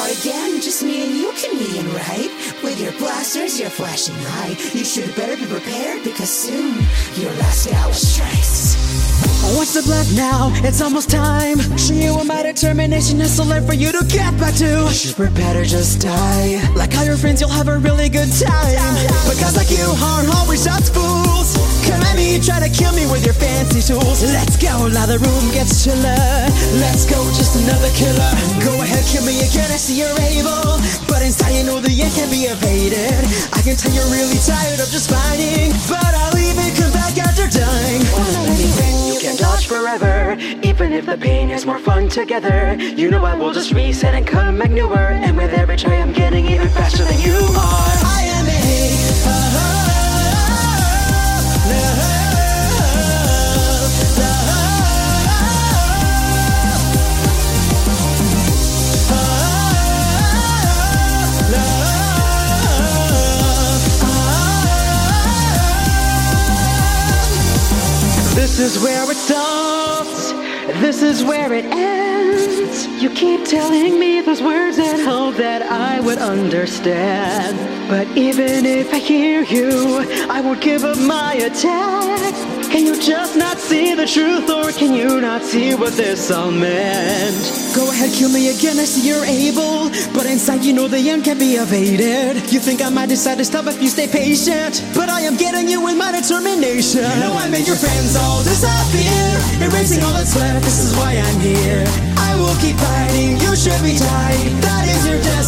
out again, just me and you can meet, right? With your blasters, your flashing light. You should better be prepared because soon your last hour strikes. What's the blood now? It's almost time. Show you what my determination is to live for you to get back to. You should prepare to just die. Like all your friends, you'll have a really good time. Because like you aren't always just fools. Come at me, try to kill me with your fancy tools. Let's go, now the room gets chiller. Let's go, just another killer. Go ahead, kill me again, I see you're able. But inside you know the end can be evaded. I can tell you're really tired of just fighting, but I'll even come back after dying. You can dodge forever, even if the pain is more fun together. You know I will just reset and come back newer. And with every try I'm getting even faster than you are. I am This is where it stops, this is where it ends. You keep telling me those words and hope that I would understand. But even if I hear you, I won't give up my attack. Can you just not see the truth, or can you not see what this all meant? Go ahead, kill me again, I see you're able. But inside you know the end can be evaded. You think I might decide to stop if you stay patient, but I am getting you with my determination. Now I made your friends all disappear, erasing all that's left, this is why I'm here. I will keep fighting, you should be tight, that is your death.